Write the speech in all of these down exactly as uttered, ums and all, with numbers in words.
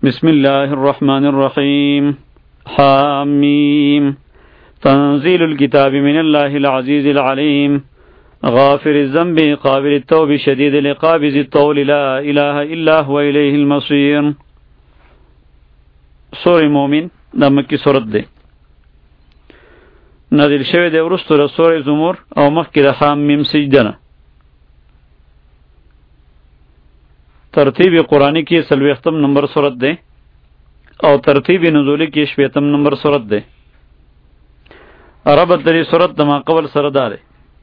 بسم الله الرحمن الرحيم حاميم تنزيل الكتاب من الله العزيز العليم غافر الذنب قابل التوب شديد العقاب ذي الطول لا إله إلا هو إليه المصير. سورة مومن دا مکی سورت ده نازل شوه ده ورستو ده سورة زمر او مخی ده حامیم سجدنه. ترتیب قرآنی کی سلویختم نمبر سورت ده او ترتیب نزولی کی شویتم نمبر سورت ده. ربط دری سورت دما قبل سرداره.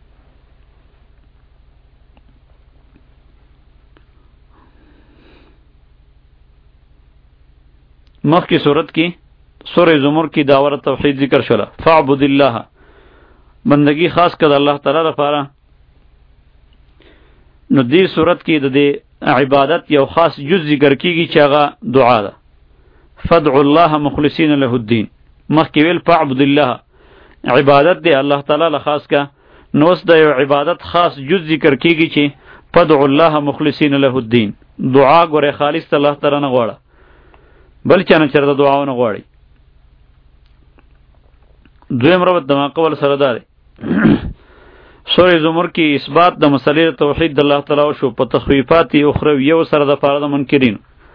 مخ کی صورت کی سورہ زمر کی داور توحید ذکر شلا فاعبد اللہ بندگی خاص کد اللہ تعالی لپاره. نو دی صورت کی د عبادت یو خاص جز ذکر کیږي چې هغه دعا ده. فدع الله مخلصین له الدین مخ کی ویل فاعبد الله عبادت دی الله تعالی له خاص کا. نو اس د یو عبادت خاص جز ذکر کیږي چې فدع الله مخلصین له الدین دعا ګوره خالص الله تعالی نه غواړه بل چانه چرته دعاونه غواړي. دویم ربط دما قول سره داره. سورہ زمر کی اثبات د مسلې توحید د الله تعالی شو په تخویفات اخرویه و سره د پاره د منکرین.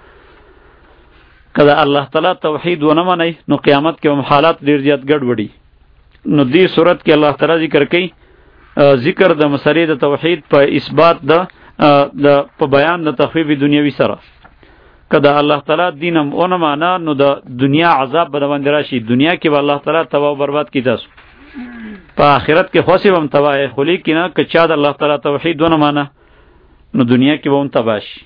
کله الله تعالی توحید ونه مني نو قیامت کې هم حالات ډیر زیات ګډوډي. نو دې صورت کې الله تعالی ذکر کوي ذکر د مسلې د توحید په اثبات د د په بیان د تخویف دنیوي سره. کدا الله تعالی دینم اونه معنا نو د دنیا عذاب به باندې راشي. دنیا کې به الله تعالی تباہ و برباد کی تاسو په آخرت کې خوشي هم تباہ خلی کینه که چا د الله تعالی توحید ونه معنا نو دنیا کې به هم تباہ شي.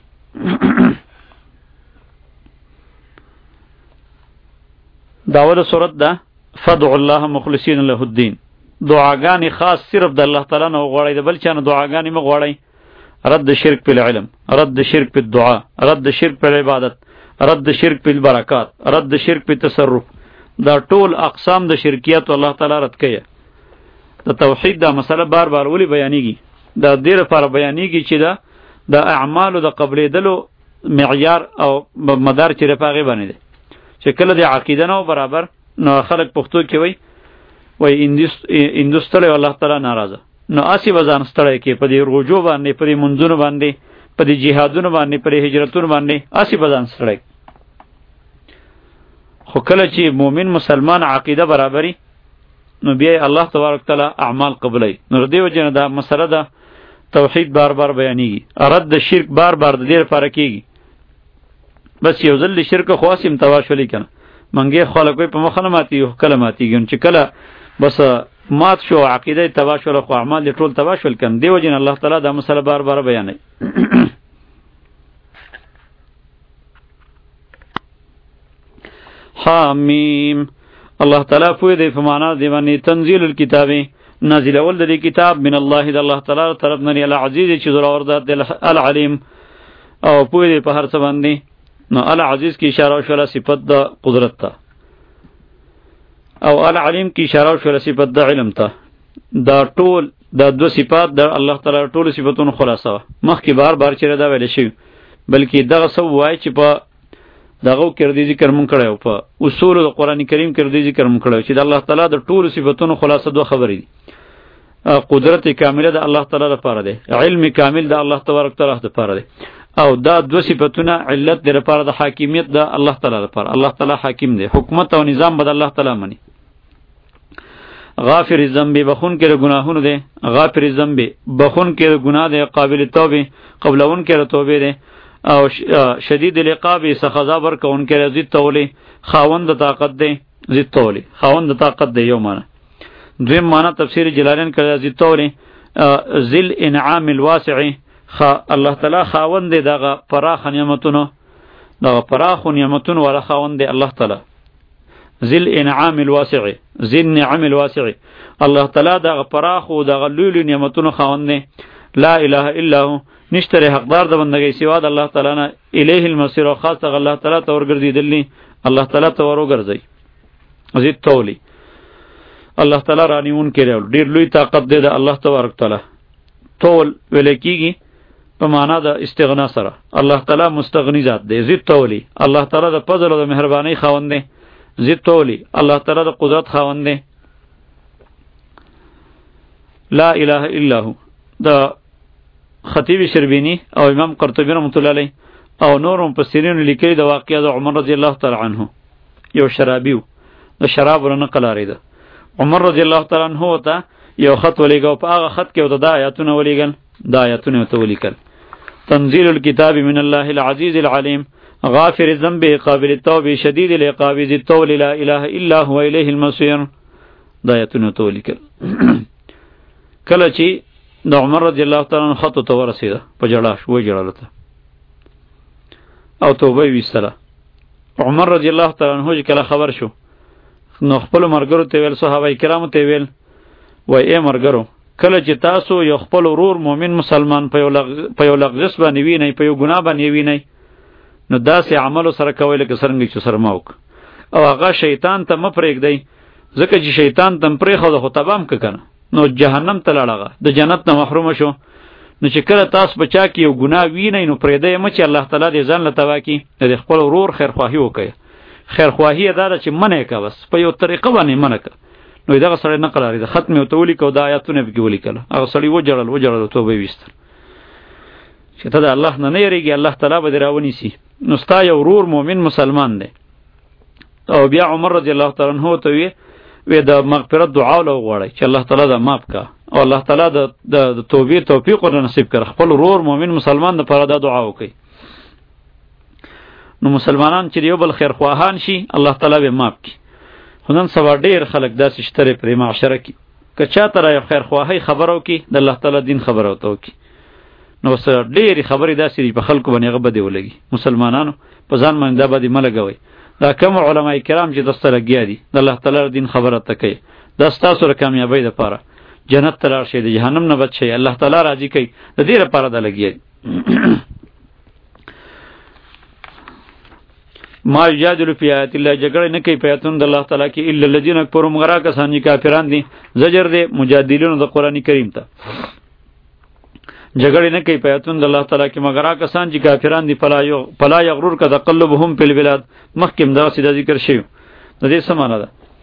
داوود سورت ده فدع الله مخلصین له الدین دعاګانې خاص صرف د الله تعالی نه غواړي د بل چا نه دعاګانې مه غواړئ. رد شرک پی العلم رد شرک پی الدعا رد شرک پی العبادت رد شرک پی البرکات رد شرک پی تصرف دا ټول اقسام د شرکیات الله تعالی رد کړي. د توحید دا مسله بار بار ولی بیانېږي دا ډېر لپاره بیانېږي چې دا د اعمالو د قبلېدلو معیار او مدار چې رپاغي باندې دی چې کله د عقیده نه برابر نو خلک پښتو کې وای وای اندستله الله تعالی ناراضه نو اسی وزن ستړی کې په دې روجو باندې په دې منځونو باندې په دې جهادونو باندې په دې هجرتونو باندې اسی وزن ستړی. خو کله چې مؤمن مسلمان عقیده برابرۍ نو بیا الله تبارک تعالی اعمال قبلای. نو دې وجه دا مسله ده توحید بار بار بیانېږي. رد شرک بار بار د دې لپاره کېږي بس یو ځل شرک خواسم تواشلی کنه منګي خلکو په مخ نه ماتي کله ماتيږي چې کله بس مات شو عقیده تباشل خو اعمال ټول تباشل کم دی وجه الله تعالی دا مسله بار بار بیانوي. حامیم الله تعالی په دې په معنا دی باندې تنزيل الكتاب نازل اول د کتاب من الله د الله تعالی طرف نه العزیز چې زړه ورده العلیم او په دې په هر څه باندې نو العزیز کی اشاره شوله صفت د قدرت ته او العلیم کی اشاره شوله صفت د علم ته. دا ټول دا دو صفات د الله تعالی ټول صفاتونو خلاصه مخکې بار بار چیرې دا ویل شي بلکې دغه سو وای چې په دغه کې د ذکر مونږ کړو په اصول د قران کریم کې د ذکر مونږ کړو چې د الله تعالی د ټول صفاتونو خلاصه دوه خبرې دي. قدرت کامله د الله تعالی لپاره ده علم کامل د الله تبارک تعالی لپاره ده او دا دو صفاتونه علت د لپاره د حاکمیت د الله تعالی لپاره. الله تعالی حاکم دی حکومت او نظام بد الله تعالی منی. غافر الذنب بخون کې گناهونه دي غافر الذنب بخون کې گناه دي قابل توبه قبلون کې توبه دي او شدید العقاب سخذا ور کون کې رضی تولی خاوند طاقت دي ذی تولی خاوند طاقت دي یو معنا. دویم معنا تفسیر جلالین کې رضی تولی ذل انعام الواسع خا الله تعالی خاوند دی دغه فراخ نعمتونو دغه فراخ نعمتونو ولا خاوند دی الله تعالی ذل انعام الواسع ذل نعم الواسع الله تعالی دغه فراخ او دغه لولو نعمتونو خاوند دی. لا اله الا هو نشتره حقدار د بندګۍ سوا د الله تعالی نه الیه المصیر او خاص الله تعالی ته ورګرځیدلی الله تعالی ته ورګرځي ذی تولی الله تعالی رانیون کړي ډیر لوی طاقت دی د الله تبارک تعالی. تول ولیکيږي په معنا د استغنا سره. الله تعالی مستغنی ذات دی. ذی الطولی الله تعالی د فضل او د مهربانی خاوند دی. ذی الطولی الله تعالی د قدرت خاوند دی. لا اله الا هو د خطیب شربینی او امام قرطبی رحمۃ اللہ علیہ او نور مفسرین لیکلي د واقعه د عمر رضی الله تعالی عنه. یو شرابیو د شراب ورنه قلاری ده. عمر رضی الله تعالی عنه ته یو خط ولېګو، په هغه خط کې د آیاتونه ولېګل، د آیاتونه ته ولیکل تنزيل الكتاب من الله العزيز العليم غافر الذنب قابل التوب شديد العقاب ذي الطول لا اله الا هو اليه المصير. د آیاتونه ته ولیکل. کله چې د عمر رضی الله تعالی عنه خط ته ورسېده په جړا شو، جړالته او توبه ویستله. عمر رضی الله تعالی عنه کله خبر شو نو خپل مرګرو ته ویل، صحابه کرامو ته ویل، وای ای مرګرو، کله چې تاسو یو خپل ورور مؤمن مسلمان په یو لغ... په یو لغزش باندې وینئ، په یو ګناه باندې وینئ، نو داسې عملو سره کوئ لکه څرنګه چې سره ما وکړه. او هغه شیطان ته مه پرېږدئ، ځکه چې شیطان ته م پرېښوده خو تباه م که که نه نو جهنم ته لاړه، د جنت نه محرومه شو. نو چې کله تاسو په چا کې یو ګناه وینئ نو پرېږدئ مه چې الله تعالی دې ځان له تباه کړي. د خپل ورور خیرخواهي وکړئ. خیرخواهي یې دا ده چې منع یې که، بس په یو طریقه باندې منع که. نو دغه سړی نه قرارېده، خط مې ورته ولیکه، دا آیاتونه پکې ولیکله. هغه سړي وجړل وجړل توبه یې ویستل چې ته د الله نه نه یېرېږې، الله تعالی به دې راونیسي. نو ستا یو ورور مؤمن مسلمان دی. او بیا عمر رضی الله تعالی عنه ته وی وی د مغفرت دعا له وغواړئ چې الله تعالی دا معاف کا او الله تعالی د د توبې توفیق ور نصیب کړ. خپل ورور مؤمن مسلمان د پاره دا دعا وکړي. نو مسلمانان چې یو بل خیر خواهان شي الله تعالی به معاف کړي. خو نن سبا ډېر خلک داسې شته پرې معاشره کې که چا ته را یو خیر خواهی خبره وکړي د الله تعالی دین خبره ورته وکړي، نو اوس ډېرې خبرې داسې دي په خلکو باندې هغه بدې ولګي. مسلمانانو په ځان باندې دا بدې مه لګوئ. دا کوم علما کرام چې دسته لګیا دي د الله تعالی دین خبره ته کوي، دا ستاسو د کامیابۍ دپاره جنت ته لاړ شئ، د جهنم نه بچ شئ، الله تعالی راضي کوي، د دې لپاره دا لګیا دي. ما یجادل فی آیات الله، جګړه نه کوي په آیاتونو د الله تعالی کې الا الذین کفروا مغرا کسان چې کافران دي. زجر دی مجادلینو د قرآن کریم ته. جګړه نه کوي په آیاتونو د الله تعالی کې مغرا کسان چې کافران دي. فلا یغ فلا یغرور کا تقلبهم فی البلاد، مخکې دا سیده ذکر شوی. د دې څه معنی ده؟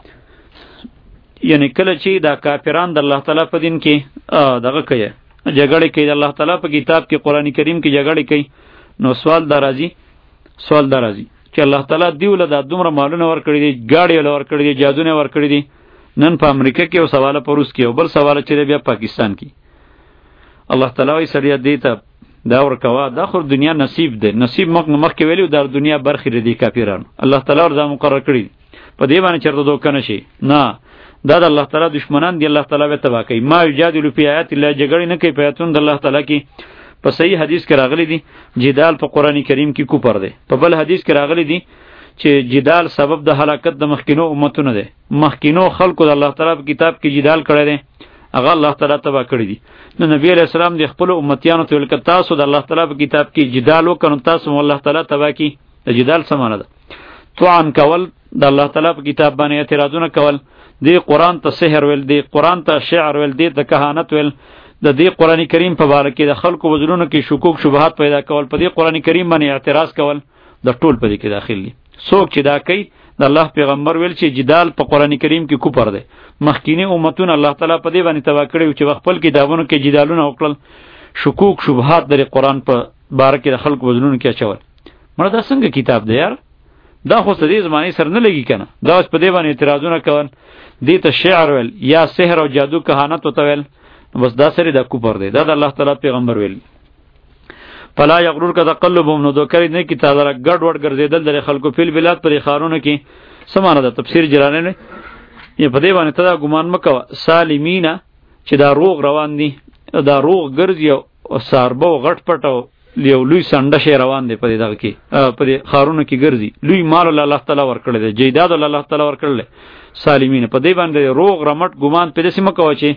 یعنی کله چې دا کافران د الله تعالی په دین کې دغه کوي، جګړه کوي د الله تعالی په کتاب کې قرآن کریم کې جګړه کوي، نو سوال دا راځي سوال دا راځي چې الله تعالی دیوله دا دومره مالونه ورکړي دي، ګاډي ول ورکړي دي، جادونه ورکړي دي، نن په امریکا کې او سواله په روس کې او بل سواله چې بیا پاکستان کې. الله تعالی وایي سړی دې ته دا ورکوا، دا خو دنیا نصیب ده، نصیب مخ مخکې ویلو د دنیا برخې لري کافرانو. الله تعالی وردا مقرر کړی په دې باندې چرته دوک نه شي. نه، دا د الله تعالی دشمنان دي، الله تعالی به تبا کوي. ما یجادل فی آیات الله، جګړه نه کوي په آیاتونو د الله تعالی کې. په صحیح حدیث کې راغلی دی جدال په قرآن کریم کې کوپر دی. په بل حدیث کې راغلی دی چې جدال سبب د هلاکت د مخکینو امتونو دی. مخکینو خلکو د الله تعالی په کتاب کې جدال کړی دی، هغه الله تعالی تبا کړی دی. نو نبی علیہ السلام د خپل امتیانو ته ویل ک تاسو د الله تعالی په کتاب کې جدال وکړو، تاسو مو الله تعالی تبا کی. د جدال څه معنی ده؟ طعن کول د الله تعالی په کتاب باندې، اعتراضونه کول، دی قرآن ته سحر ویل، دی قرآن ته شعر ویل، دی ته کهانت ویل، د دې قرآن کریم په باره کې د خلکو وزرونو کې شکوک شبهات پیدا کول، په دې قرآن کریم باندې اعتراض کول، د ټول په دې کې داخل دي. څوک چې دا کوي د الله پیغمبر ویل چې جدال په قرآن کریم کې کوپر دی. مخکینی امتون الله تعالی په دې باندې تبا کړی چې خپل کتابونو کې جدالونه وکړل، شکوک شبهات د قرآن په باره کې د خلکو وزرونو کې اچول. مړه دا څنګه کتاب دی یار؟ دا خو د دې زمانه سره نه لګي کنه. دا اوس په دې باندې اعتراضونه کول، دې ته شعر ویل یا سحر او جادو کهانت وتویل، بس دا سری دا کوپر دی. دا د الله تعالی پیغمبر ویل. فلا یغرور کا تقلبهم، نو دوکری نه کی تعالی ګډ وډ ګرځیدل د خلکو په بلاد پر خارونه کې. سمانه دا تفسیر جلالین یې په دې باندې ته دا ګمان مکو سالمینا چې دا روغ روان دي، دا روغ ګرځي او ساربو غټ پټو لیو لوی سنده شي روان دي په دې دغه کې په دې خارونه کې ګرځي. لوی مال الله تعالی ورکړل دی، جیداد الله تعالی ورکړل. سالمین په دې باندې روغ رمټ ګمان په دې سم کوي چې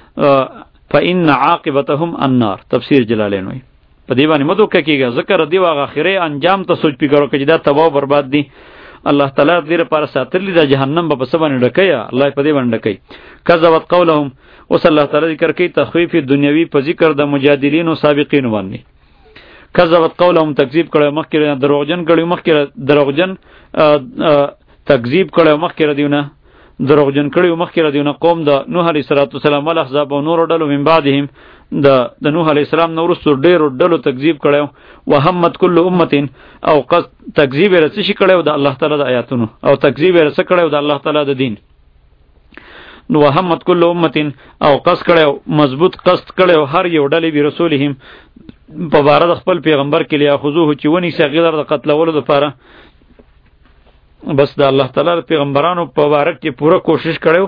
فإن عاقبتهم النار. تفسیر جلالین وایي په دې باندې مدو کېږي ذکر دی واغه اخره انجام ته سوچ پکړو چې دا تباہ او برباد دي. الله تعالی دې لپاره ساتلی دا جهنم به په سبانه ډکیا، الله په دې باندې ډکې. کذبت قولهم، اوس الله تعالی ذکر کوي تخفیف دنیوي په ذکر د مجادلین او سابقین باندې. کذبت قولهم تکذیب کړو مخکې دروغجن کړو مخکې دروغجن تکذیب کړو مخکې دیونه دروغجن کړو مخکې دیونه قوم د نوح علیه السلام ول احزاب او نور ډلو من بعدهم د د نوح علیه السلام نو ورستو ډیرو ډلو تکذیب کړو وهمت کل امه او قص تکذیب رس شي کړو د الله تعالی د آیاتونو او تکذیب رس کړو د الله تعالی د دین نو وهمت کل امه او قص کړو مضبوط قصد کړو هر یو ډلې به رسولهم په بار د خپل پیغمبر کې لیا خذوه چې ونی صغیر د قتلولو لپاره بس د الله تعالی پیغمبرانو په باره کې پوره کوشش کړو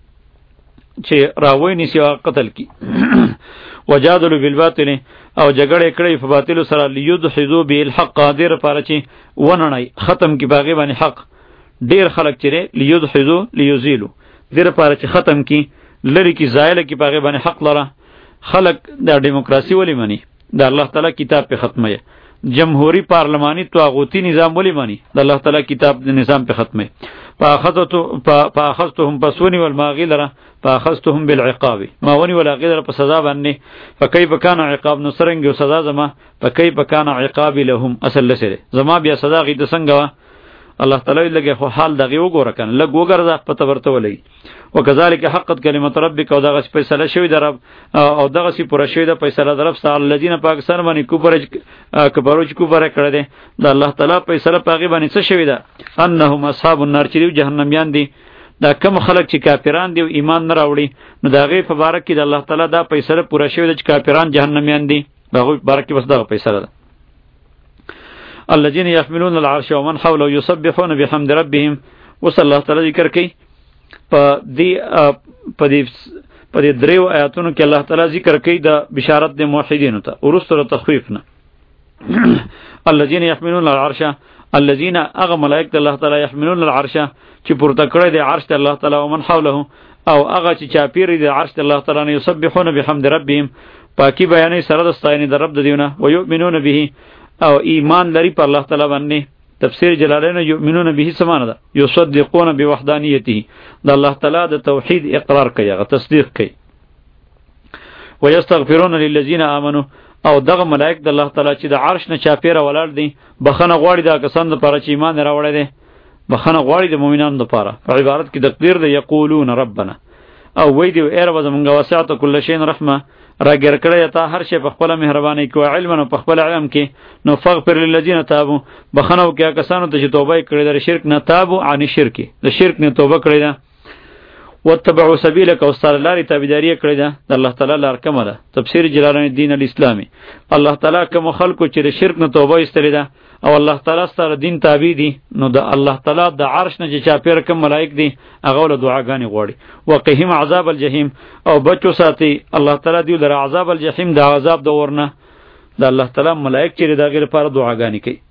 چې راوی نسی قتل کی وجادلوا بالباطل او جګړه کړې په باطل سره لیدحذو بالحق قادر لپاره چې وننای ختم کی باغی باندې حق ډیر خلک چې لیدحذو لیزیلو دیر لپاره چې ختم کی لری کی زایل کی باغی باندې حق لره خلق د دیموکراسي ولی مانی د الله تعالی کتاب په ختمه جمهوری پارلمانی طاغوتی نظام ولی مانی د الله تعالی کتاب د نظام په ختمه فاخذتو فاخذتهم پسونی والماغیلره فاخذتهم بالعقاب ما ونی ولا غیر په سزا باندې فكيف كان عقاب نصرنګ او سزا زما فكيف كان عقاب لهم اصل لسره زما بیا سزا غي د څنګه الله تعالی لګي خو حال دغه وګوره کنه لګ وګرځه پته ورته ولي وکذالک حقت کلمت ربک او دغه فیصله شوی در او دغه سی پوره شوی د فیصله درف سال الذين پاکستان باندې کوپرج کبروج کوپر کړه دي د الله تعالی فیصله پاغي باندې څه شوی ده انهم اصحاب النار چې جهنميان دي دا کم خلک چې کافران دي او ایمان نه راوړي نو دغه په باره کې د الله تعالی دا فیصله پوره شوی ده چې کافران جهنميان دي دغه باره کې بس دا فیصله ده الذين يحملون العرش ومن حوله يسبحون بحمد ربهم وصلى الله تعالی ذکر کوي په دې په دې په دې دریو آیاتونو کې الله تعالی ذکر کوي د بشارت د موحدینو ته ورسره تخفیف نه الذين يحملون العرش الذين اغ ملائکه الله تعالی يحملون العرش چې پورته کړی د عرش الله تعالی او من حوله او هغه چې چاپیری د عرش الله تعالی نه يسبحون بحمد ربهم پاکی بیانې سره د ستاینې د رب د دیونه او یؤمنون به او ایمان لري په الله تعالی باندې تفسیر جلالین یؤمنون به سمانه ده یصدقون بوحدانیته د الله تعالی د توحید اقرار کوي هغه تصدیق کوي ويستغفرون للذین آمنوا او دغه ملائک د الله تعالی چې د عرش نه چاپیره ولاړ دي بخنه غواړي دا کسان د پاره چې ایمان راوړی دي بخنه غواړي د مؤمنانو لپاره په عبارت کې تقدیر ده یقولون ربنا او وای دی اے رب زمونږ وسعت کل شی رحمه را ګر کړی ته هر شی په خپل مهرباني کو علم او په خپل علم کې نو فغفر للذین تابوا بخنو کې کسانو ته چې توبه کړی در شرک نه تابو عن شرک د شرک نه توبه کړی ده واتبعوا سبیلک او ستاره لارې تابعداري کړی ده د الله تعالی لار کومه ده تفسیر جلال الدین الاسلامی الله تعالی کوم خلکو چې د شرک نه توبه ایستلی ده او الله تعالی ستاره دین تابع دي نو د الله تعالی د عرش نه چې چاپیر کوم ملائک دي هغه ول دعاګانې غوړي وقهم عذاب الجحیم او بچو ساتي الله تعالی دی در عذاب الجحیم د عذاب د ورنه د الله تعالی ملائک چې د غیر لپاره دعاګانې کوي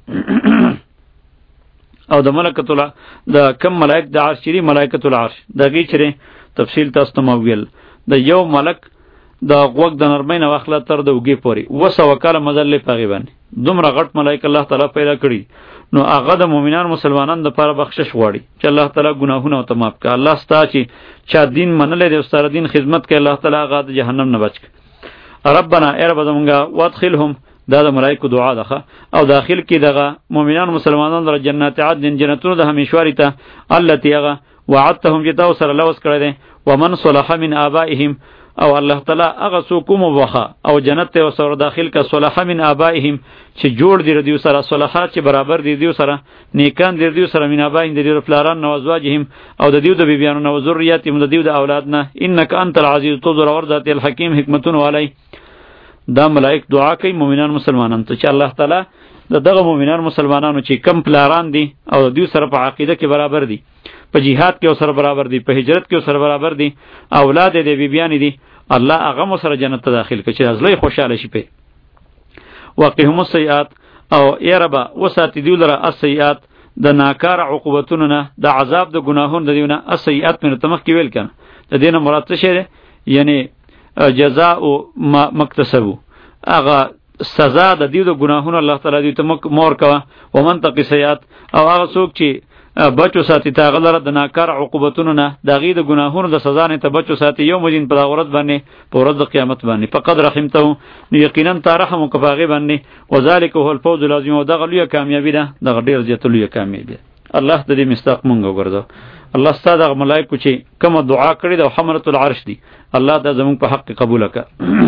او د ملائکۃ الله د کم ملائک د عرش چری ملائکۃ العرش دغه چره تفصیل تاسو ته مویل د یو ملک د غوږ د نرمۍ نه واخله تر د وګي پوري وسه وکاله مزل په غیبان دومره غټ ملائک الله تعالی پیدا کړی نو هغه د مؤمنان مسلمانانو لپاره بخشش غواړي چې الله تعالی ګناهونه او ته معاف کړي الله ستا چې چا دین منلې د ستاره دین خدمت کوي الله تعالی هغه د جهنم نه بچ کړي ربنا ای رب زمونږه وادخلهم دا د ملائکه دعا ده او داخل کې دغه مؤمنان مسلمانان در جنات عدن جنتونو د همیشواري ته التي هغه وعدتهم جتا سره لوس کړی دي ومن صلح من آبائهم او الله تعالی هغه څوک مبخه او جنت ته سره داخل کا صلح من آبائهم چې جوړ دي ردیو سره صلحات چې برابر دي دیو سره نیکان دي دیو سره من آبائهم دي پلاران نو ازواجهم او د دیو د بیبیانو نو ذریاتهم د دیو د اولادنا انک انت العزیز تذر ورذات الحکیم حکمتون علی دا ملائک دعا کوي مؤمنان مسلمانانو ته چې الله تعالی د دغه مؤمنان مسلمانانو چې کم پلاران دي او دیو سره په عقیده کې برابر دي په جهاد کې سره برابر دي په هجرت کې سره برابر دي اولاد دې بیبیان دي الله هغه سره جنت ته داخل کړي چې ازلې خوشاله شي په واقعهم السیئات او یربا وسات دی لره السیئات د ناکار عقوبتونو نه د عذاب د ګناهونو د دیونه السیئات من تمخ کې ویل کنه د دینه مراد څه شی یعنی جزاء ما مکتسبو هغه سزا د دیو د ګناهونو الله تعالی دې ته مور کوا ومن تقی سیئات او هغه څوک چې بچو ساتي تا غلره د ناکار عقوبتونو نه د غي د ګناهونو د سزا نه ته بچو ساتي یوم الدین په ورځ باندې په ورځ د قیامت باندې فقط رحمته نو یقینا تا رحم وکفاغي باندې وذالک هو الفوز العظیم او دغه لوی کامیابی ده دغه ډیر زیات لوی کامیابی ده. الله د دې مستحق مونږ وګرځو. الله ستاسو د ملائکه چې کوم دعا کړې ده حملۃ العرش دي الله دا زموږ په حق قبول وکړه.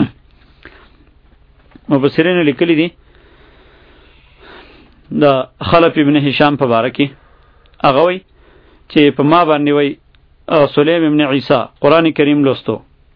مفسرین لیکلي دي دا خلف ابن هشام په باره کې هغه وی چې په ما باندې وی سلیم ابن عیسی قرآن کریم لوستو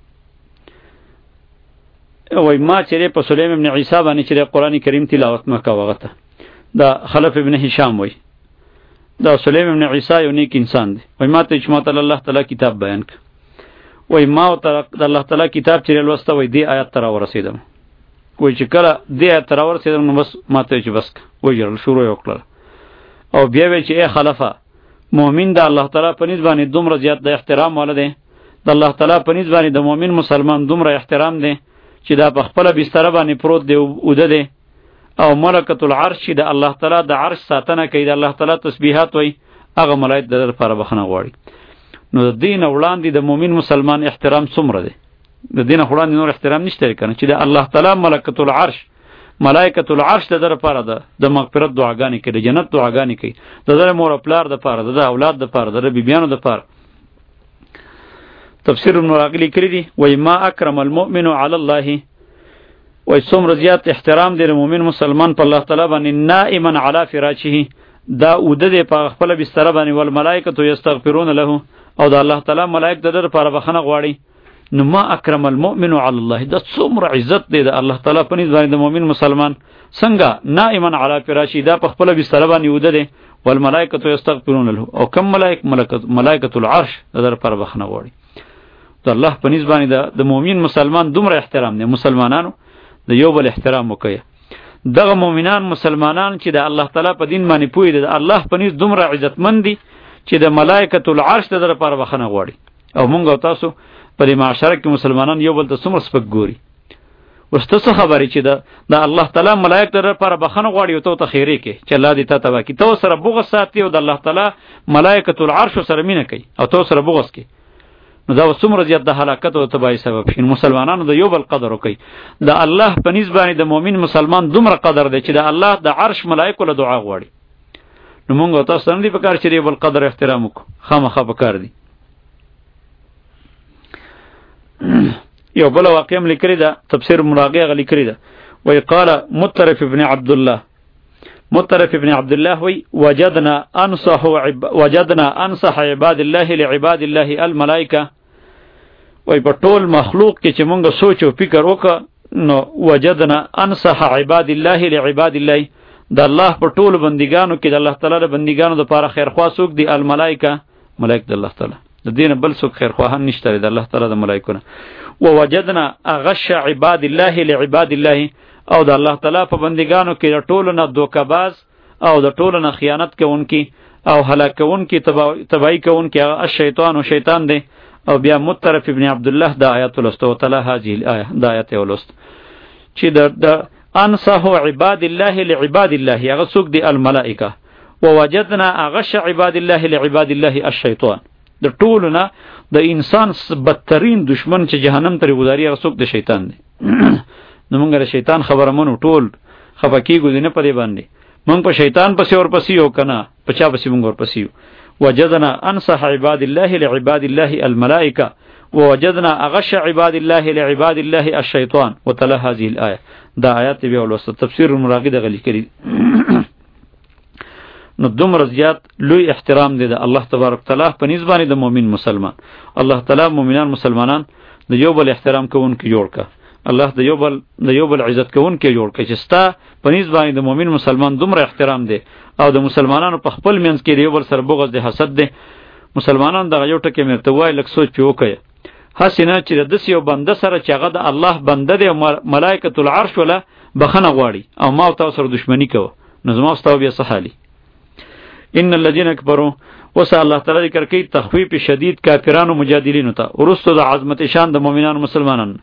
وی ما چې په سلیم ابن عیسی باندې چې قرآن کریم تلاوت مکه وغته دا خلف ابن هشام وی دا سلیم ابن عیسی یو نیک انسان دی وی ما ته چې ما تعالی الله تعالی کتاب بیان ک وی ما ته الله تعالی کتاب چې لوسته وی دی آیات تر ورسیدم وی چې کله دی آیات تر ورسیدم نو بس ما ته چې بس وی جرل شروع وکړه او بیا وی چې ای خلفه مؤمن د الله تعالی په نسبت باندې دومره زیات د احترام ولده د الله تعالی په نسبت باندې د مؤمن مسلمان دومره احترام دی چې دا په خپل بستر باندې پروت دی او ده دی او ملکۃ العرش د الله تعالی د عرش ساتنه کوي د الله تعالی تسبیحات وای هغه ملائکه د لپاره بخنه غواړي. نو د دین وړاندې د مؤمن مسلمان احترام څومره دی د دین وړاندې نور احترام نشته کنه چې د الله تعالی ملکۃ العرش ملائکۃ العرش د در لپاره ده د مغفرت دعاګانې کوي د جنت دعاګانې کوي د در مور او پلار د لپاره د اولاد د لپاره د بیبیانو د لپاره. تفسیر ابن راغلی کړی دی وای ما اکرم المؤمن علی الله وای څومره زیات احترام دی مؤمن مسلمان په الله تعالی باندې نائما علی فراشه دا اوده دی په خپل بستر باندې ول ملائکۃ یستغفرون له او د الله تعالی ملائک د در لپاره بخنه غواړي. نو ما اکرم المؤمن علی الله دا څومره عزت دی د الله تعالی په نسبت باندې د مؤمن مسلمان څنګه نائما علی فراشه دا په خپل بستر باندې اوده دی ول ملائکۃ یستغفرون له او کم ملائک ملائکۃ العرش د در لپاره بخنه غواړي. د الله په نسبت باندې د مؤمن مسلمان دومره احترام دی. مسلمانانو د یو بل احترام وکړي. دغه مؤمنان مسلمانان چې د الله تعالی په دین باندې پوي دي الله په نس دومره عزتمن دي چې د ملائکۃ العرش د لپاره بخنه غواړي. او مونږ او تاسو په دې معاشره کې مسلمانان یو بل ته څومره سپک ګوري. وسته څه خبرې چې د د الله تعالی ملائکه د لپاره بخنه غواړي او ته ته خیره کې چې الله دې ته تبا کی تو سره بغض ساتي او د الله تعالی ملائکۃ العرش سره مینه کوي او تو سره بغض کوي. نو دا څومره زیات د هلاکت او تباہی سبب شي. مسلمانانو د یو بل قدر وکي. د الله په نسبت باندې د مؤمن مسلمان دومره قدر دی چې د الله د عرش ملائکه له دعا غواړي. نو مونږ تاسو نه دی په کار چې دی بل قدر احترام وکړو خامخا په کار دی. یو بل واقعه لیکلی ده تفسیر مراغی غلی کړی ده وی قال مطرف ابن عبد الله مطرف ابن عبد الله وی وجدنا انصح عب وجدنا انصح عباد الله لعباد الله الملائکه وی په ټول مخلوق کې چې مونږ سوچ او فکر وکړو نو وجدنا انصح عباد الله لعباد الله د الله په ټول بندګانو کې د الله تعالی د بندګانو لپاره خیرخوا څوک دی الملائکه ملائکه د الله تعالی د دین بل څوک خیرخواهان نشته د الله تعالی د ملائکونه. ووجدنا اغش عباد الله لعباد الله او د الله تعالی په بندګانو کې د ټولو نه دوکه‌باز او د ټولو نه خیانت کوونکی او هلاک کوونکی تباہی کوونکی هغه شیطان او شیطان دی. او بیا مطرف ابن عبد الله د آیات لوستو تعالی هذه الايه د آیات ولست چې د انصح عباد الله لعباد الله هغه څوک دی الملائکه. ووجدنا اغش عباد الله لعباد الله الشیطان د ټولو نه د انسان بدترین دشمن چې جهنم ته ورګزاري هغه څوک د شیطان دی. نو مونږ د شیطان خبره مونږ ټول خفقېږو نه پدې باندې مونږ په شیطان پسې اور پسې یو کنه په چا پسې مونږ ور پسې یو. وجدنا انصح عباد الله لعباد الله الملائکه ووجدنا اغش عباد الله لعباد الله الشیطان وتلا هذه الايه دا آیات به ولوست تفسیر مراغی د غلی کړي. نو دومره زیات لوی احترام دی د الله تبارک تعالی په نسبت د مؤمن مسلمان. الله تعالی مؤمنان مسلمانان د یو بل احترام کوونکي جوړ کا. الله د یو بل د یو بل عزت کوونکي جوړ کا چې ستا په نسبت د مؤمن مسلمان دومره احترام دی او د مسلمانانو په خپل منځ کې د یو بل سره بغض دی حسد دی. مسلمانان دغه یو ټکی مرته وای لک سوچ وکړي حسینه چې د دس یو بنده سره چې هغه د الله بنده دی ملائکۃ العرش ولا بخنه غواړي او ما او تاسو سره دښمنی کوي نو زما واستو بیا صحالي. ان الذين كفروا وصى الله تعالی ذکر کوي تخویف شدید کافرانو مجادلینو ته ورستو د عظمت شان د مؤمنانو مسلمانانو.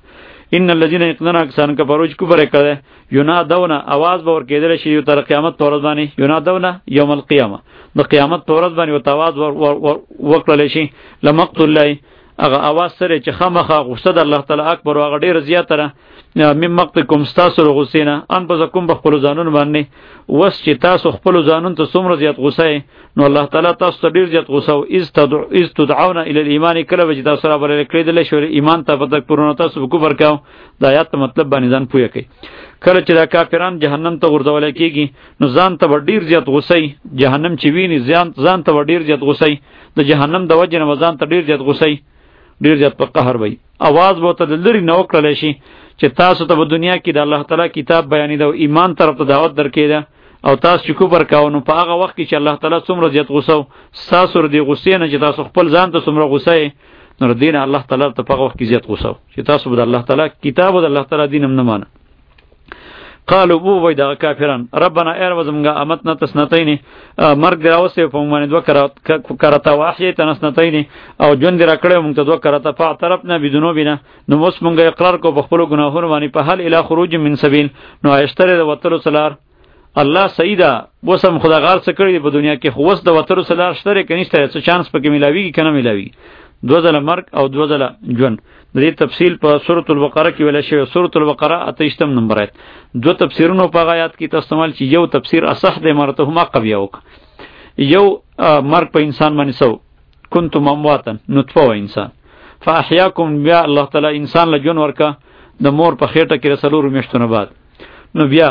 ان الذين يقنون کسان کفروا کفر کړه ینادون आवाज باور کېدل شي تر قیامت تورز باندې ینادون یوم القیامه د قیامت تورز باندې او आवाज وکړل شي لمقت الله هغه आवाज سره چې خامخه غوسه د الله تعالی اکبر او هغه ډیر زیاتره مم مقتکم استاسو غوسینه ان په کوم بخپل ځانون باندې وس چې تاسو خپل ځانون ته څومره زیات غوسه نو الله تعالی تاسو ته ډیر زیات غوسه او از تدعو از تدعون الى الايمان کله چې تاسو را بلل کېدل شو ایمان ته پتک پرونه تاسو کوبر کاو د آیات مطلب باندې ځان پوهه کوي کله چې دا کافران جهنم ته ورځول کېږي نو ځان ته ډیر زیات غوسه جهنم چې ویني ځان ځان ته ډیر زیات غوسه د جهنم د وجه نه ځان ته ډیر زیات غوسه ډیر زیات په قهر وي आवाज به ته لری نو کړل شي چې تاسو ته په دنیا کې د الله تعالی کتاب بیانې دا ایمان طرف ته دعوت درکې ده او تاسو چې کوبر کاو نو په هغه وخت کې چې الله تعالی څومره زیات غوسه تاسو ردی غوسې نه چې تاسو خپل ځان ته څومره غوسه نو دین الله تعالی ته په هغه وخت کې زیات غوسه چې تاسو به الله تعالی کتاب او الله تعالی دین هم نه مانه قالوا بو وای دا کافران ربنا ایر وزمغا امتنا تسنتین مرګ دراوسه په مونږ دوه کرتا واحیه تنسنتین او جون درا کړه مونږ ته دوه کرتا فاعترفنا بذنوبنا نو اوس مونږ اقرار کو په خپل ګناهونو باندې په حل اله خروج من سبیل نو اشتره د وتلو سلار الله سیدا وسم خداغار څخه کړی په دنیا کې خو وس د وتلو سلار شته کنيشته څه چانس پکې ملاویږي کنه ملاویږي دو ځله مرګ او دو ځله ژوند د دې تفصیل په سورۃ البقره کې ویل شوی سورۃ البقره اتهشتم نمبر آیت دو تفسیرونو په آیات کې تستعمال چې یو تفسیر اصح د مرتهما قبیه وک یو مرګ په انسان باندې سو کنتم امواتن نطفه و انسان فاحیاکم بیا الله تعالی انسان له جون ورکا د مور په خېټه کې رسولو میشتونه بعد نو بیا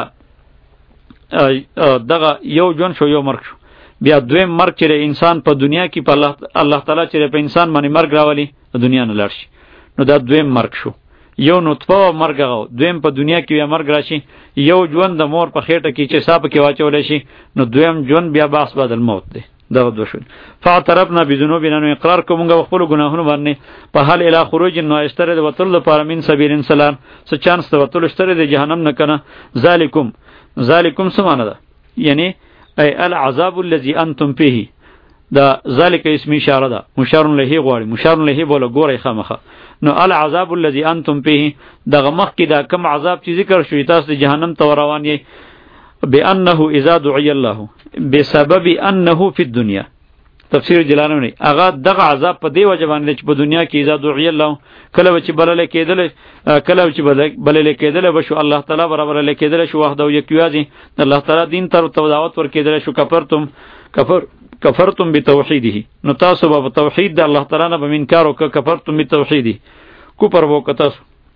دغه یو جون شو یو مرګ شو بیا دویم مرګ چې انسان په دنیا کې په الله الله تعالی چې په انسان باندې مرګ راولي د دنیا نه لړشي نو دا دویم مرګ شو یو نطفه مرګ غو دویم په دنیا کې بیا مرګ راشي یو ژوند د مور په خېټه کې چې صاحب کې واچول شي نو دویم ژوند بیا باس بعد الموت دی دغه دوه شو فاعترفنا بذنوبنا نو اقرار کومګه خپل ګناهونو باندې په حال اله خروج نو اشتره د وتل لپاره من سبیل سلام څه چانس د وتل اشتره د جهنم نه کنه ذالکم ذالکم سمانه ده یعنی ای العذاب الذي انتم فيه دا ذالک اسم اشاره ده مشار له غواړي مشار له بوله ګوري خامخه نو العذاب الذي انتم فيه دغه مخ کې دا کم عذاب چې ذکر شوی تاسو د جهنم ته روان یې بانه اذا دعي الله بسبب انه في الدنيا تفسیر جلالانی هغه دغه عذاب په دی وجه باندې چې په دنیا کې اذا دعي الله کله چې بلل کېدل کله چې بلل کېدل بشو الله تعالی برابر کېدل شو وحده او یکیازي الله تعالی دین تر دعوت ور کېدل شو کفرتم کفر کفرتم بتوحیده نو تاسو به توحید د الله تعالی نه به انکار وک کفرتم بتوحیده کوپر وکتاس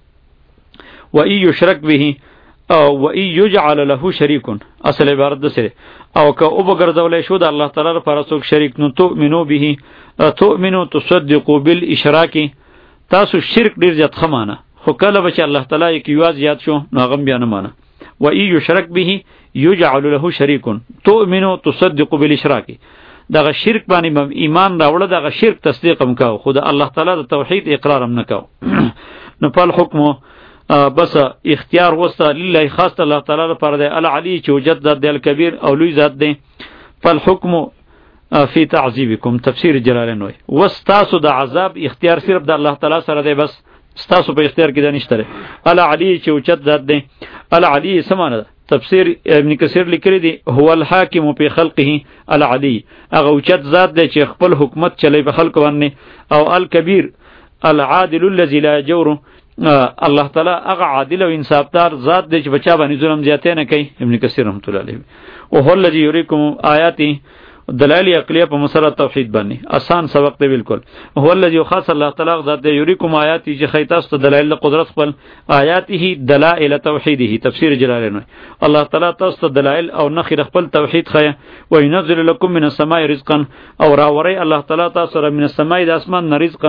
و ای یشرک به او و ای یجعل له شریک اصل عبارت ده سره او که او بغرضول شو د الله تعالی لپاره څوک شریک نو تؤمنو به تؤمنو تصدقوا بالاشراک تاسو شرک ډیر ځت خمانه خو کله به چې الله تعالی یک یواز یاد شو نو غم بیان مانه و ای یشرک به یجعل له شریک تؤمنو تصدقوا بالاشراک دغه شرک باندې ایمان راوړل دغه شرک تصدیق هم کاو خود الله تعالی د توحید اقرار هم نکاو نو په حکم بس اختیار وسته لله خاص الله تعالی لپاره دی العلی چې وجد ذات دی الکبیر او لوی ذات دی فالحکم فی تعذیبکم تفسیر جلالین وای واستاسو د عذاب اختیار صرف د الله تعالی سره دی بس استاسو په اختیار کې د نشته العلی چې وجد ذات دی العلی سمانه تفسیر ابن کثیر لیکلی دی هو الحاکم فی خلقه العلی هغه وجد ذات دی چې خپل حکومت چلی په خلق باندې او الکبیر العادل الذي لا يجور الله تعالی هغه عادل او انصافدار ذات دی چې بچا باندې ظلم زیاته نه کوي ابن کثیر رحمۃ اللہ علیہ او هو الذی یریکم آیاتی دلائل عقلیه په مسله توحید باندې آسان سبق دی بالکل هو الذی خاص الله تعالی ذات دی یریکم آیاتی چې خیتاست دلائل قدرت خپل آیاته دلائل توحیده تفسیر جلالین الله تعالی تاسو دلائل او نخیر خپل توحید خیا و ينزل لكم من السماء رزقا او راوری الله تعالی تاسو را من السماء د اسمان رزقا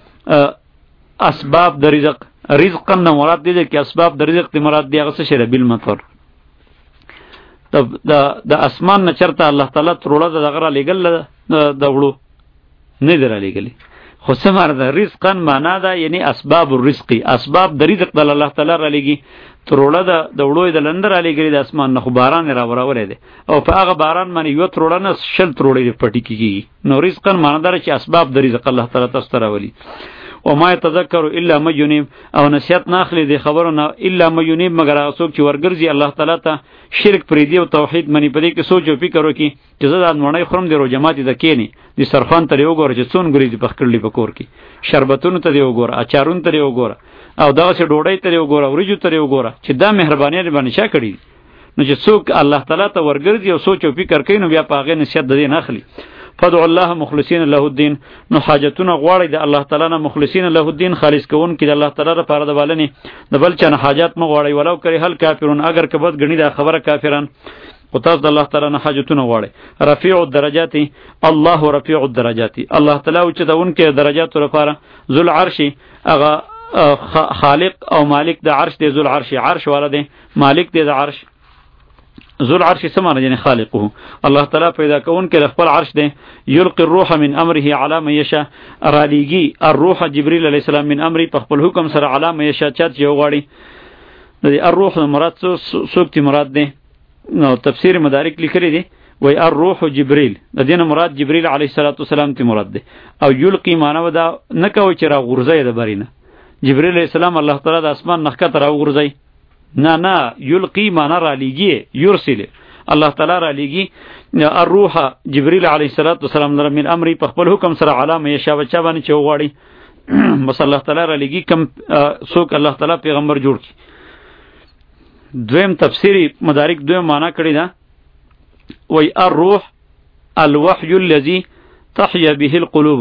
اسباب د رزق رزقا نه مراد دي چې اسباب د رزق دی مراد دی هغه څه شری بل مطر د د اسمان نه چرته الله تعالی تروړه دغه را لګل د وړو نه در لګلی خو سمار د رزقا معنا ده یعنی اسباب الرزق اسباب د رزق د الله تعالی را لګي تروړه د د وړو د لندر را لګلی د اسمان نه خو باران را وراولې ده او په هغه باران باندې یو تروړه نه شل تروړې پټی کیږي نو رزقا معنا ده چې اسباب د رزق الله تعالی تاسو راولي او ما يتذكر الا من ينيب او نصیحت ناخلی دی خبرونه الا من ينيب مگر هغه څوک چې ورګرځي الله تعالی ته شرک پریدي او توحید منی پدې کې سوچ او فکر وکړي چې زه د مړنۍ خورم دی رو جماعت د کینی د سرخان ته یو ګور چې څون ګری دی پخکړلی په کور کې شربتونو ته یو ګور اچارون ته یو ګور او دا چې ډوډۍ ته یو ګور ورجو ته یو ګور چې دا مهرباني باندې شا کړی نو چې څوک الله تعالی ته ورګرځي او سوچ او فکر کوي نو بیا په هغه نصیحت د دې نه اخلي فدع الله مخلصین له الدین نو حاجتونه غواړي د الله تعالی نه مخلصین له الدین خالص کون کې د الله تعالی لپاره د بالنی د بل چا نه حاجت مو غواړي ولو کری هل کافرون اگر کبد غنی دا خبره کافران او تاسو د الله تعالی نه حاجتونه غواړي رفیع الدرجات الله رفیع الدرجات الله تعالی او چې دون کې درجات لپاره ذل عرش اغه خالق او مالک د عرش دی ذل عرش عرش ولده مالک دی د عرش ذو العرش سمانه یعنی خالقه الله تعالی پیدا کون کې خپل عرش دی یلقي الروح من امره علی من یشاء رالیگی الروح جبرئیل علیه السلام من امره په خپل حکم سره علی من یشاء چت یو غاړي د الروح مراد سوکتی مراد دی نو تفسیر مدارک لیکلی دی وای الروح جبرئیل د دین مراد جبرئیل علیه السلام تی مراد دی او یلقي معنی ودا نه کوي چې را غورځي د برینه جبرئیل علیه السلام الله تعالی د اسمان نخکه تر غورځي نه نه یلقی معنی را لیگی یرسل الله تعالی را لیگی الروح جبرئیل علیه السلام در من امری په خپل حکم سره علامه یشا بچا باندې چوغاړي بس الله تعالی را لیگی کم څوک الله تعالی پیغمبر جوړ کی دویم تفسیری مدارک دویم معنی کړی دا وای الروح الوحی الذی تحیا به القلوب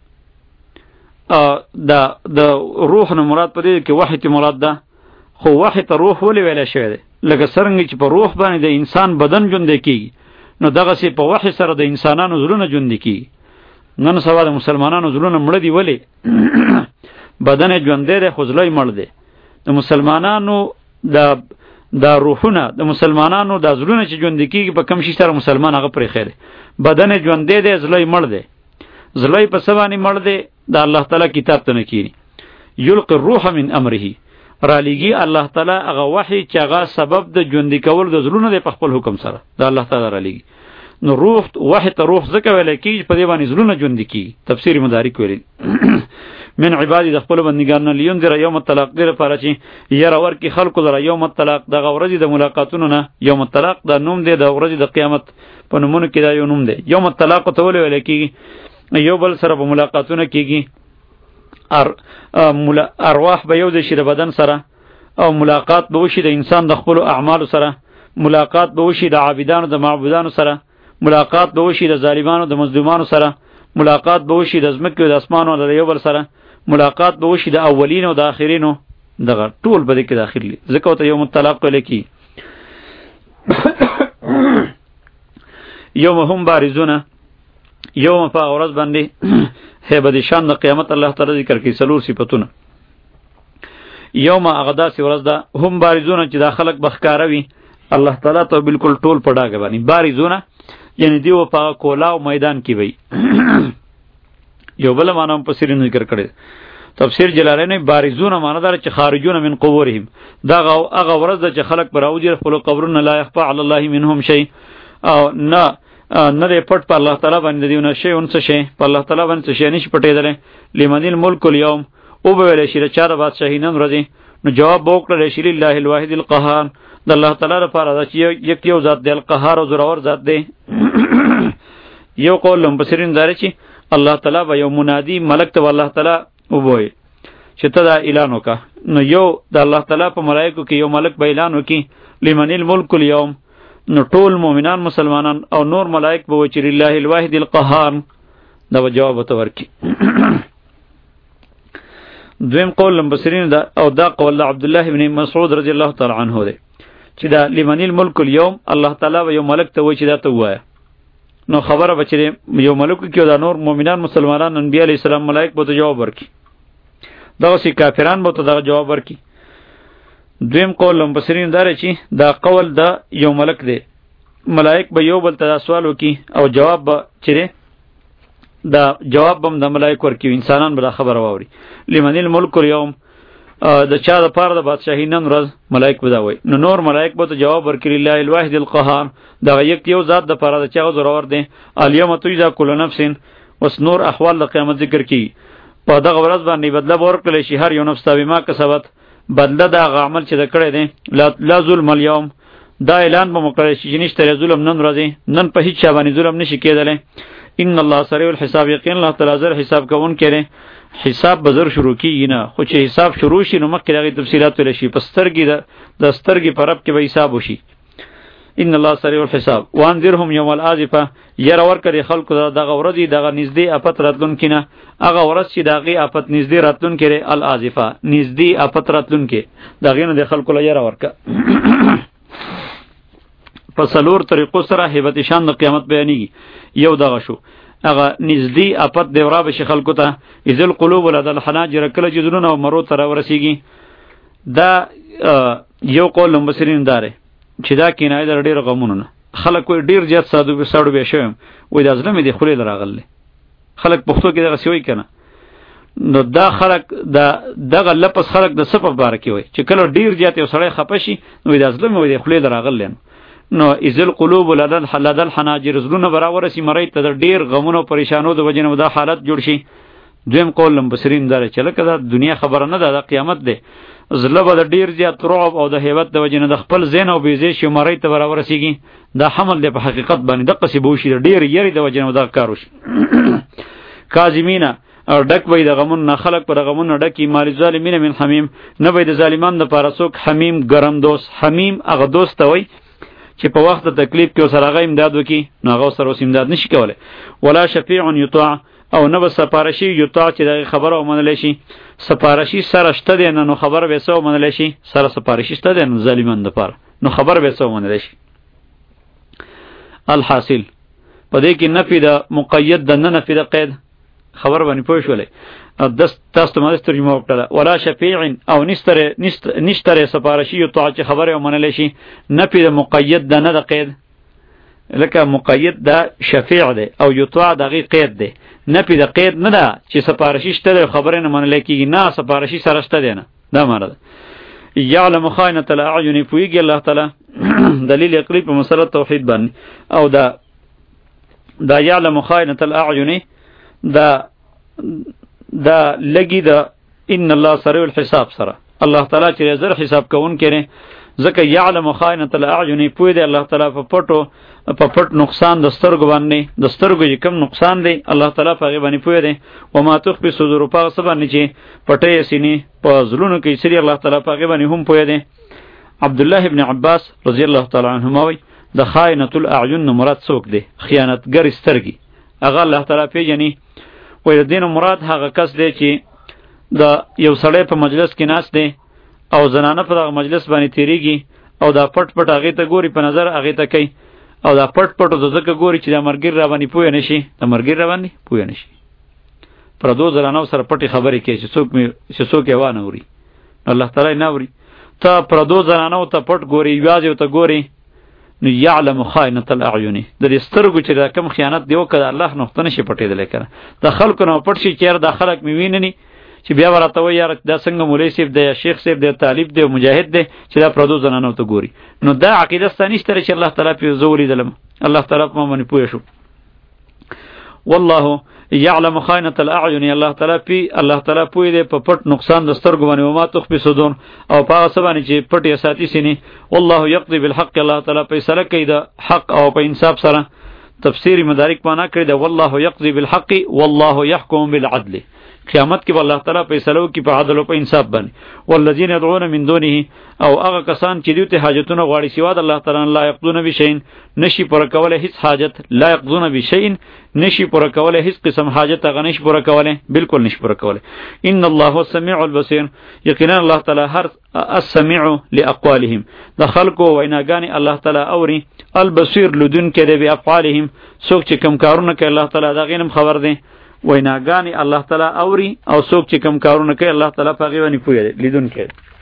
دا د روح نه مراد پدې کې وحی ته مراد ده خو وحی ته روح ولې ویل شوی دی لکه څنګه چې په روح باندې د انسان بدن ژوند کیږي نو دغه سي په وحی سره د انسانانو زړونه ژوند کیږي نن سبا د مسلمانانو زړونه مړ دي ولې بدن ژوند دی خو زړه مړ دی د مسلمانانو د د روحونه د مسلمانانو د زړونه چې ژوند کیږي په کم شي سره مسلمان هغه پرې خیره بدن ژوند دی زړه مړ دی زړه په سبانه مړ دی د الله تعالی کتاب ته نه کیږي یلقي الروح من امره رالیگی الله تعالی هغه وحی چې هغه سبب د ژوند کول د زړونو د خپل حکم سره د الله تعالی رالیگی نو روح وحی ته روح ځکه ویل کیږي په دې باندې زړونه ژوند کیږي تفسیر مدارک ویل من عبادی د خپل بندګانو لیون در یوم الطلاق در لپاره چې یره ور کی خلق در یوم الطلاق د ورځې د ملاقاتونو نه یوم الطلاق د نوم دی د ورځې د قیامت په نومونو کې دا یو نوم دی یوم الطلاق ته ویل کیږي یو بل سره په ملاقاتونه کیږي ار ارواح به یو د شي د بدن سره او ملاقات به وشي د انسان د خپل اعمال سره ملاقات به وشي د عابدانو د معبودانو سره ملاقات به وشي د ظالمانو د مظلومانو سره ملاقات به وشي د زمکه او د اسمانو د یو بل سره ملاقات به وشي د اولین او د اخرینو دغه ټول به کې داخلي ځکه ته یوم الطلاق لکی یوم هم بارزونه یوم په ورځ باندې هیبت شان د قیامت الله تعالی ذکر کوي سلور صفاتونه یوم اغدا سی ورځ ده هم بارزونه چې دا خلق بخکاروي الله تعالی ته بالکل ټول پډاګه باندې بارزونه یعنی دیو په کولاو میدان کې وي یو بل معنی په سری ذکر کړي تفسیر جلالین بارزونه معنی دار چې خارجون من قبورهم دا هغه ورځ ده چې خلق براوځي خپل قبرونه لا يخفى على الله منهم شيء او نه نه دې پټ په الله تعالی باندې دیونه شی اونڅ شی په الله تعالی باندې شی نشي پټېدل لمن الملك اليوم او به ویل شي چې د بادشاہي نن ورځي نو جواب وکړل شي لله الواحد القهار د الله تعالی لپاره دا چې یک یو ذات دی القهار او زورور ذات دی یو قول مبصرین دار چې الله تعالی به یو منادی ملک ته الله تعالی وبوي چې ته دا اعلان وکا نو یو د الله تعالی په ملائکه کې یو ملک به اعلان وکي لمن الملك اليوم نو ټول مؤمنان مسلمانان او نور ملائک به وچ لله الواحد القهار دا جواب ورکي دویم قول مبصرین دا او دا قول عبد الله ابن مسعود رضی الله تعالی عنه دی چې دا لمن الملك اليوم الله تعالی یو ملک ته وچ دا ته وایا نو خبره بچی یو ملک کې دا نور مؤمنان مسلمانان انبیاء علیہ السلام ملائک به جواب ورکي دا سی کافران به ته جواب ورکي دویم قول مبصرین دار چې دا قول دا یو ملک دی ملائک به یو بل ته سوال وکي او جواب به چیرې دا جواب بم د ملائک ورکی انسانان به خبر واوري لمن الملك اليوم د چا د پاره د بادشاہي نن ورځ ملائک به دا وای نو نور ملائک به جواب ورکړي لله الواحد القهار دا یک یو ذات د پاره د چا زورور دی الیوم تجزا کل نفس وس نور احوال د قیامت ذکر کی په دغه ورځ باندې بدله ورکړل شي هر یو نفس ته بما کسبت، بدله د هغه عمل چې د کړی دی. لا, لا ظلم اليوم، دا اعلان به مکړی شي چې نشته ظلم نن ورځې، نن په هیڅ چا باندې ظلم نشي کېدلی. ان الله سریع الحساب، یقین الله تعالی زر حساب کوون کړي. حساب به زر شروع کیږي نه، خو چې حساب شروع شي نو مخکې دغه تفصیلات ویل شي. په سترګې د د سترګې په رب کې به حساب وشي. ان الله سریع الحساب. وانذرهم یوم الازفه، ير ور کړي خلکو دغه ورځې دغه نږدې افت راتلون کینه، هغه ورځ چې دغه افت نږدې راتلون کړي. الازفه نږدې افت راتلون کې دغه نه د خلکو له ير ورکه. په څلور طریقو سره هیبت شان د قیامت بیانېږي. یو دغه شو هغه نږدې افت دی ورا به شي خلکو ته. اذل قلوب ولد الحناجر، کله چې زړونه او مرو ته راورسېږي. دا یو قول مبصرین داره چې دا کنایه در ډېر غمونو نه. خلک وایي ډېر زیات ساده ساړو بیا شویم، وایي دا زړه مې د خولې له راغلی. خلک پښتو کې دغسې وایي که نه؟ نو دا خلک دا دغه لفظ خلک د څه په باره کې وایي چې کله ډېر زیات یو سړی خفه شي نو وایي دا زړه مې وایي د خولې له راغلی. نو اذل قلوب لدل حلدل حناجر، زړونه به راورسي مرۍ ته د ډېر غمونو پریشانو د وجې نه دا حالت جوړ شي. دویم قول مبصرین داره چې لکه دا دنیا خبره نه ده، دا قیامت دی. زړه به د ډېر زیات رعب او د هیبت د وجې نه د خپل ذهن او بیځې شي مرۍ ته به راورسېږي. دا حمل دی په حقیقت باندې، دقسې به وشي د ډېر یرې د وجې نه دغه کار وشي. کاظمینا، او ډک به د غمونو نه خلک په د غمونو ډکي. مال الظالمین من حمیم، نه به د ظالمانو دپاره څوک حمیم ګرم دوست. حمیم هغه دوست ته وایي چې په وخت د تکلیف کې سره هغه امداد وکړي، نو هغه سره اوس امداد نشي کولی. ولا شفیع یطاع، او نه به سپارشي یطاع چې دغه خبره ومنلی شي. سپارشي سره شته دی نه، نو خبره به څه ومنلی شي؟ سره سپارشي شته دی نو ظالمانو دپاره، نو خبره به څه ومنلی شي؟ الحاصل په دې کې نفي د مقید د نه نفي د قید خبر باندې پوه شولې. دست تاسو ته ماده ترجمه وکړه. ولا شفیع، او نشتره نشتره سپارشي یطاع چې خبره ومنلی شي. نفي د مقید د نه د قید، لکه مقید دا شفیع دی او یطاع دغه قید دی. نفي د قید نه ده چې سپارشي شته دی خبره نه منل کېږي، نه سپارشي سره شته دی نه، دا معنی ده. یعلم خائنة الاعین، پوهیږي الله تعالی دلیل عقلی په مسله توحید باندې. او دا دا یعلم خائنة الاعین دا دا لګي دا ان الله سریع الحساب سره الله تعالی چې زر حساب کوون کړي. ځکه یعلم خائنة الاعین، پوی دی الله تعالی په پټو په پټ نقصان د سترګو باندې، د سترګو چې کم نقصان دی الله تعالی په هغې باندې پوی دی. وما تخفي صدور، په هغه څه باندې چې پټۍ یې سینې په زړونو کې سري الله تعالی په هغې باندې هم پوی دی. عبدالله ابن عباس رضی الله تعالی عنهما وایي د خائنة الاعین نه مراد څوک دی؟ خیانتګر سترګې، هغه الله تعالی پیژني. وایي د دې نه مراد هغه کس دی چې د یو سړی په مجلس کې ناست دی او زنانه په دغه مجلس باندې تیریږي او دا پټ پټ هغې ته ګوري، په نظر هغې ته کوي، او دا پټ پټ د ځکه ګوري چې دا مرګیر را باندې پوه نه شي، د مرګیر را باندې پوه نه شي. پردو زنانو سره پټې خبرې کوي چې څوک مې چې څوک یې وانه اوري، الله تعالی نه اوري. ته پردو زنانو ته پټ ګوري، یوازې ورته ګوري. نو یعلم خائنة الاعین، د دې سترګو چې دا کم خیانت دی وکړه الله نقطه نشي پټېدلی که نه. د خلکو نه پټ شي چې یاره دا خلک مې وینني، چې بیا ورته وایي یاره دا څنګه مولوي صاحب دی یا شیخ صاحب دی طالب دی مجاهد دی چې دا پردو زنانو ته ګوري. نو دا عقیده ستا نشته چې الله تعالی پې زه ولیدلم، الله تعالی په ما باندې پوه شو. والله یعلم خائنة الاعین، الله تعالی پی الله تعالی پوی دی په پټ نقصان د سترګو باندې. وما تخفي صدور، او په هغه څه باندې چې پټ یې ساتي سینې. والله یقضي بالحق، الله تعالی فیصله کوي د حق او په انصاف سره. تفسیر مدارک معنا کړی دی والله یقضي بالحق والله يحكم بالعدل. قیامت کې الله تعالی فیصله کوي په عدل او په انصاف باندې. والذین يدعون من دونه، او هغه کسان چې دوی ته حاجتونه غواړي سوا د الله تعالی لا یقضون بشیء، نشي پوره کولی هیڅ حاجت. لا یقضون بشیء، نشي پوره کولی هیڅ قسم حاجت، هغه نشي پوره کولی، بالکل نشي پوره کولی. ان الله هو السمیع البصیر، یقینا الله تعالی هر السمیع لاقوالهم، د خلقو ویناګانی الله تعالی اوري. البصیر لدون کې دی بافعالهم، څوک چې کم کارونه کوي الله تعالی دا غینم خبر دی. ویناګانی الله تعالی اوري، او څوک چې کم کارونه کوي الله تعالی په هغې باندې پوهه لیدونکی دی.